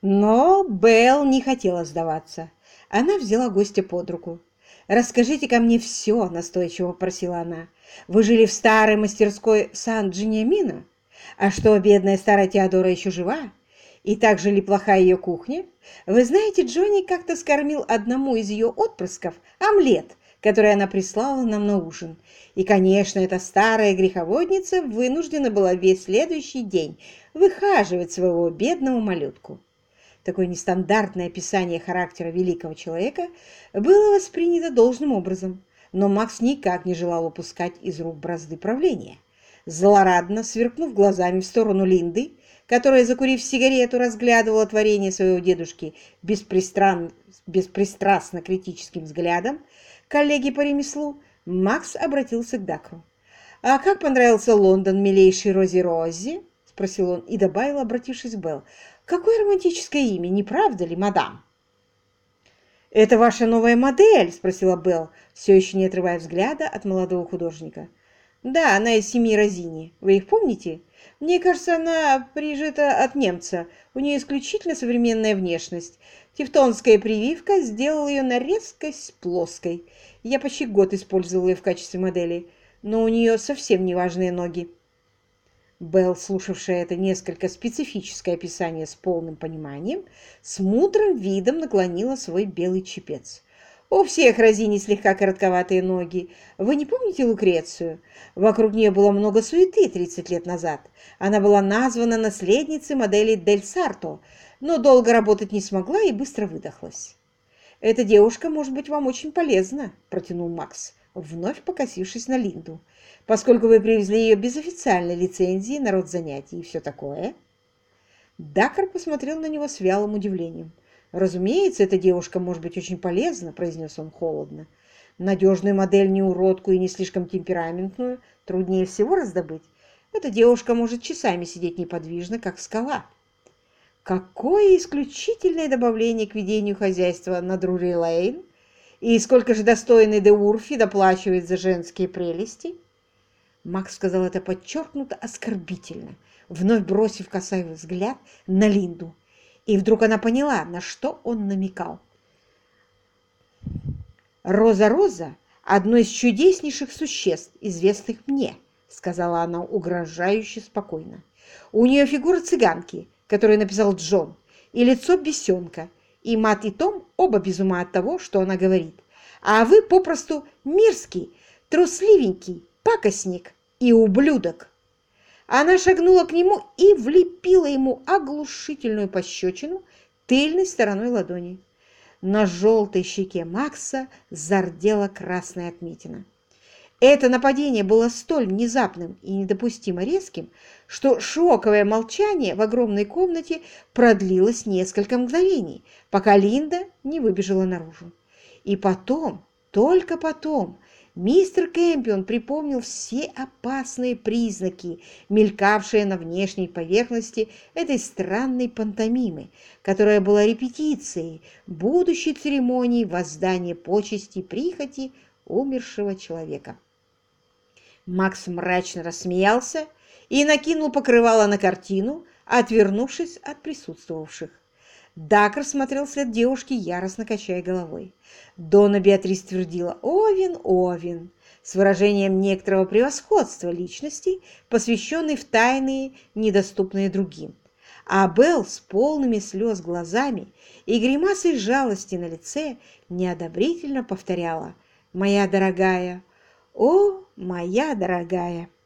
Но Белл не хотела сдаваться. Она взяла гостя под руку. «Расскажите-ка мне все», — настойчиво просила она. «Вы жили в старой мастерской Сан-Джиниамино? А что, бедная старая Теодора еще жива? И так же ли плохая ее кухня? Вы знаете, Джонни как-то скормил одному из ее отпрысков омлет, который она прислала нам на ужин. И, конечно, эта старая греховодница вынуждена была весь следующий день выхаживать своего бедного малютку». Такое нестандартное описание характера великого человека было воспринято должным образом, но Макс никак не желал упускать из рук бразды правления. Злорадно сверкнув глазами в сторону Линды, которая, закурив сигарету, разглядывала творение своего дедушки беспристрастно критическим взглядом, коллеги по ремеслу, Макс обратился к Дакру. «А как понравился Лондон, милейший Рози-Рози?» — спросил он и добавил, обратившись к Белл. «Какое романтическое имя, не правда ли, мадам?» «Это ваша новая модель?» — спросила Белл, все еще не отрывая взгляда от молодого художника. «Да, она из семьи Розини. Вы их помните? Мне кажется, она прижита от немца. У нее исключительно современная внешность. Тевтонская прививка сделала ее на резкость плоской. Я почти год использовала ее в качестве модели, но у нее совсем неважные ноги». Белл, слушавшая это несколько специфическое описание с полным пониманием, с мудрым видом наклонила свой белый чепец. «У всех Розини слегка коротковатые ноги. Вы не помните Лукрецию? Вокруг нее было много суеты 30 лет назад. Она была названа наследницей модели Дель Сарто, но долго работать не смогла и быстро выдохлась. «Эта девушка может быть вам очень полезна», — протянул Макс, вновь покосившись на Линду, «поскольку вы привезли ее без официальной лицензии на род занятий и все такое». Дакар посмотрел на него с вялым удивлением. «Разумеется, эта девушка может быть очень полезна», — произнес он холодно. «Надежную модель, не уродку и не слишком темпераментную, труднее всего раздобыть. Эта девушка может часами сидеть неподвижно, как скала». Какое исключительное добавление к ведению хозяйства на Друри-Лейн! И сколько же достойный де Урфи доплачивает за женские прелести? Макс сказал это подчеркнуто оскорбительно, вновь бросив косой взгляд на Линду. И вдруг она поняла, на что он намекал. «Роза-Роза — одно из чудеснейших существ, известных мне», — сказала она угрожающе спокойно. «У нее фигура цыганки, которую написал Джон, и лицо бесенка, и Мат и Том оба без ума от того, что она говорит. А вы попросту мерзкий, трусливенький пакостник и ублюдок». Она шагнула к нему и влепила ему оглушительную пощечину тыльной стороной ладони. На желтой щеке Макса зардела красная отметина. Это нападение было столь внезапным и недопустимо резким, что шоковое молчание в огромной комнате продлилось несколько мгновений, пока Линда не выбежала наружу. И потом, только потом, мистер Кэмпион припомнил все опасные признаки, мелькавшие на внешней поверхности этой странной пантомимы, которая была репетицией будущей церемонии воздания почести прихоти умершего человека. Макс мрачно рассмеялся и накинул покрывало на картину, отвернувшись от присутствовавших. Дакр смотрел вслед девушки, яростно качая головой. Дона Беатрис твердила «Овен, Овен», с выражением некоторого превосходства личностей, посвященной в тайны, недоступные другим. А Белл с полными слез глазами и гримасой жалости на лице неодобрительно повторяла «Моя дорогая, о, моя дорогая».